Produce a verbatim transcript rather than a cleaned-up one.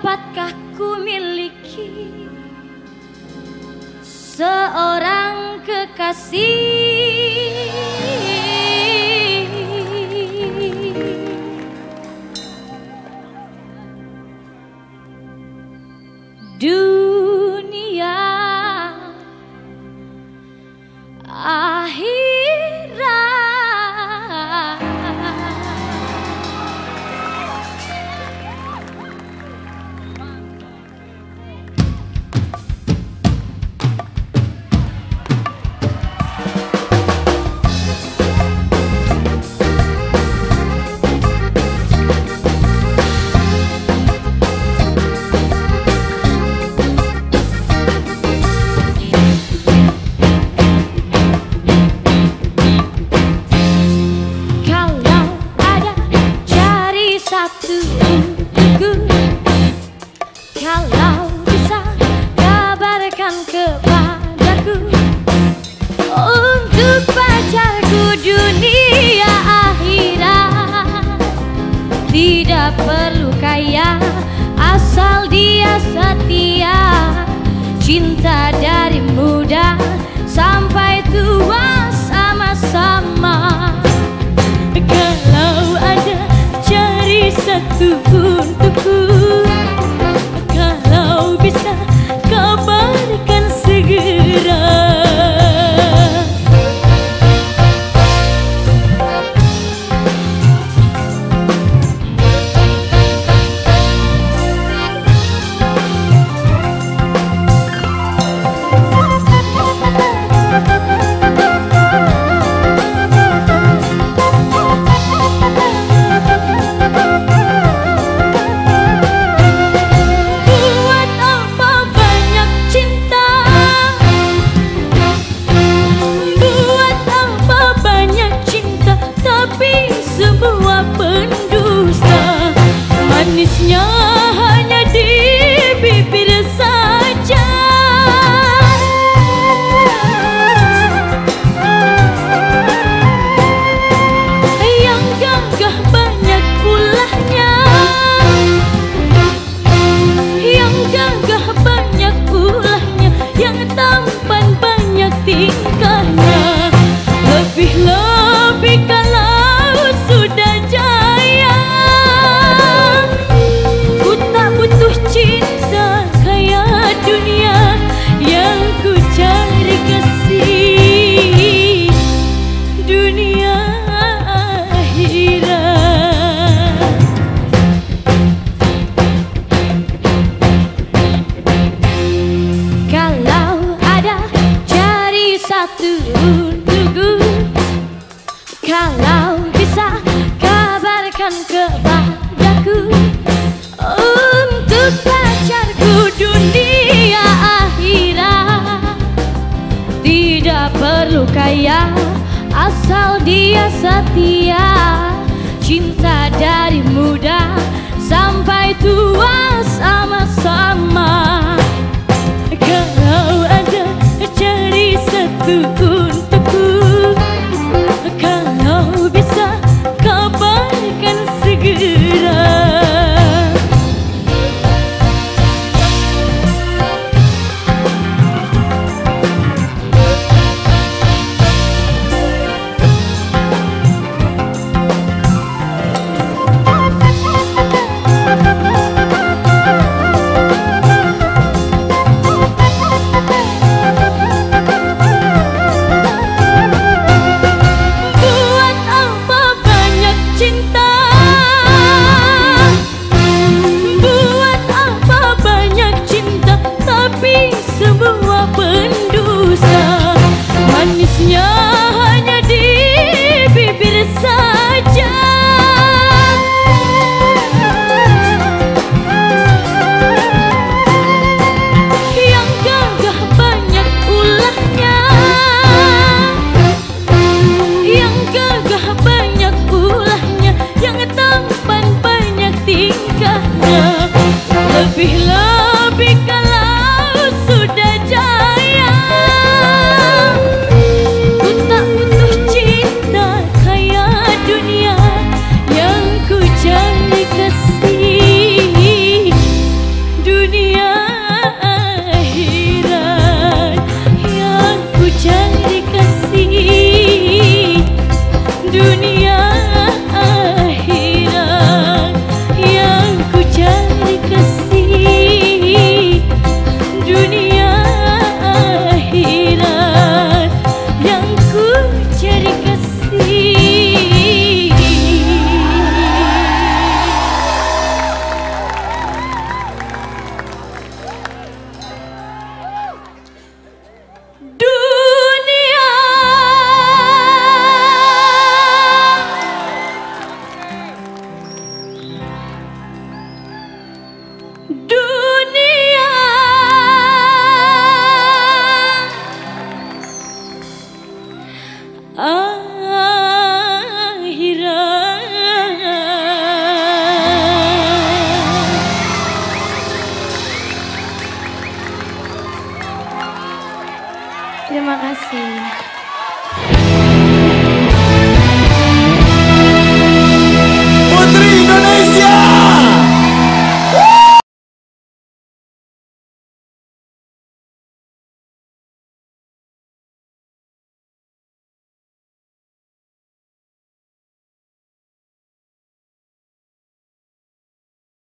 dapatkah ku miliki seorang kekasih? Dunia akhirat, kalau bisa kabarkan kepadaku untuk pacarku dunia akhirat. Tidak perlu kaya, asal dia setia. Cinta dari muda sampai tua sama-sama. Kalau ada cari satu untukku, kalau bisa kabarkan segera. Semua pendusta, manisnya hanya di bibir saja. Yang gagah banyak ulahnya, yang gagah banyak ulahnya, yang tampan banyak tingkahnya. Lebih-lebih kalau sudah jaya, ku tak butuh cinta kaya dunia, yang ku cari kasih dunia akhirat. Kalau ada cari satu untukku, kalau bisa kabarkan kepadaku untuk pacarku dunia akhirat. Tidak perlu kaya, asal dia setia. Cinta dari muda sampai tua sama-sama. Kalau ada cari satu untukku, kalau bisa kabarkan segera. Terima kasih.